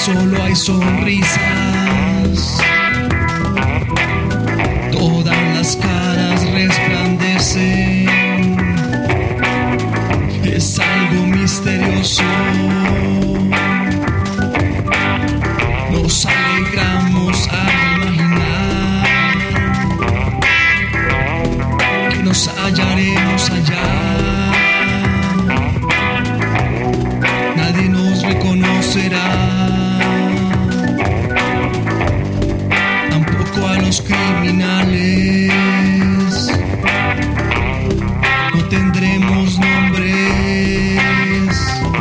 solo hay sonrisas, todas las caras resplandecen, es algo misterioso, nos alegramos al imaginar que nos hallaremos allá. Nadie nos reconocerá, tampoco a los criminales. No tendremos nombres,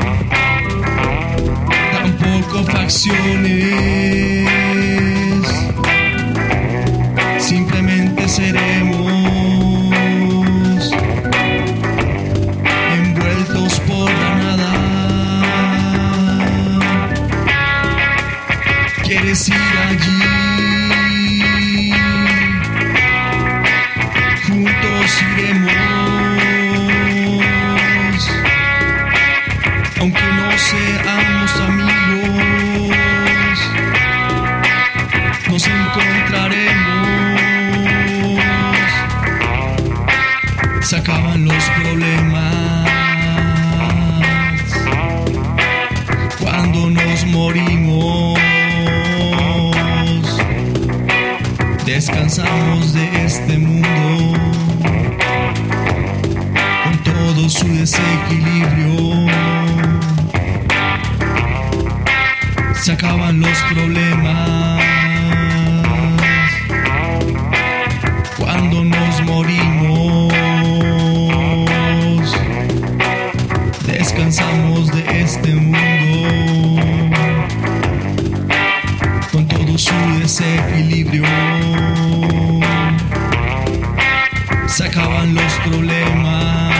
tampoco facciones. Simplemente seremos envueltos por la nada. ¿Quieres ir allí? Juntos iremos, aunque no seamos amigos, nos encontraremos. Se acaban los problemas cuando nos morimos. Descansamos de este mundo con todo su desequilibrio. Se acaban los problemas cuando nos morimos. Descansamos de este mundo con todo su desequilibrio. Se acaban los problemas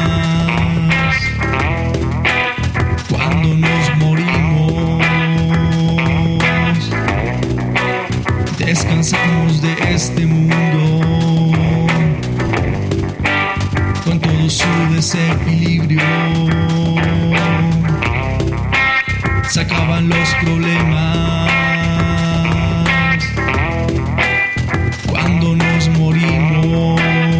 cuando nos morimos. Descansamos de este mundo con todo su desequilibrio. Se acaban los problemas cuando nos morimos.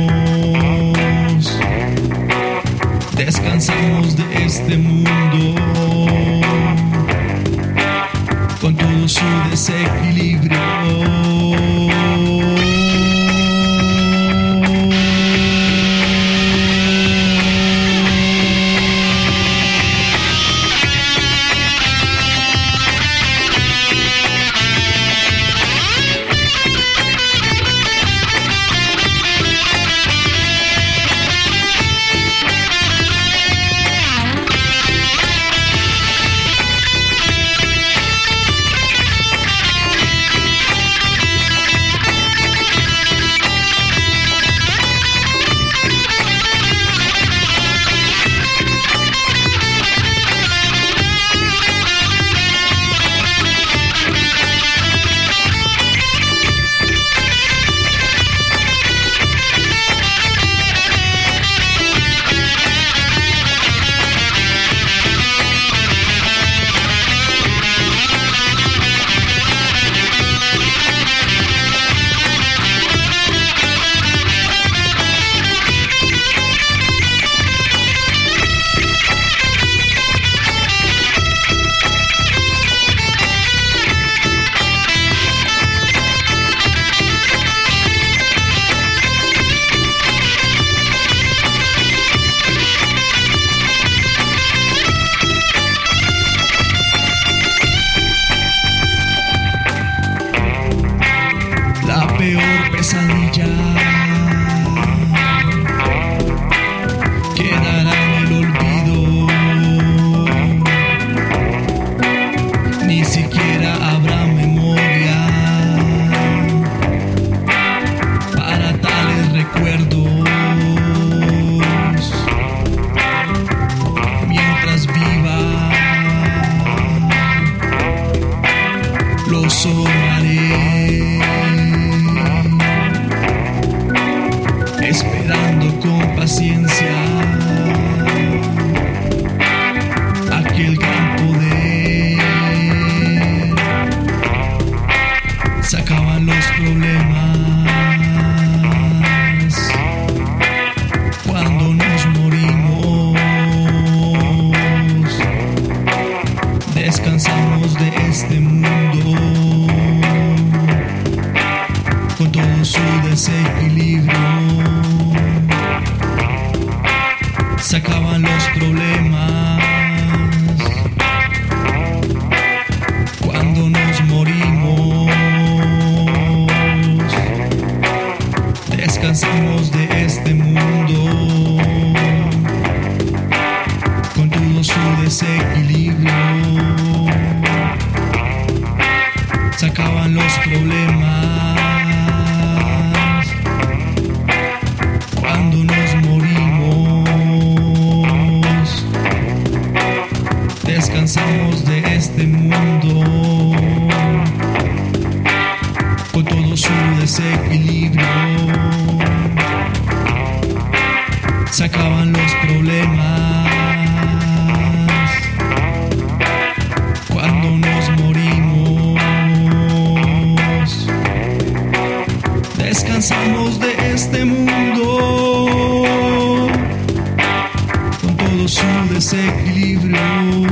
Descansamos de este mundo con todo su desequilibrio. Peor pesadilla quedará en el olvido. Ni siquiera habrá memoria para tales recuerdos. Mientras viva, los honraré, esperando con paciencia aquel gran poder descansamos de este mundo con todo su desequilibrio. Se acaban los problemas cuando nos morimos. Descansamos de este mundo con todo su desequilibrio.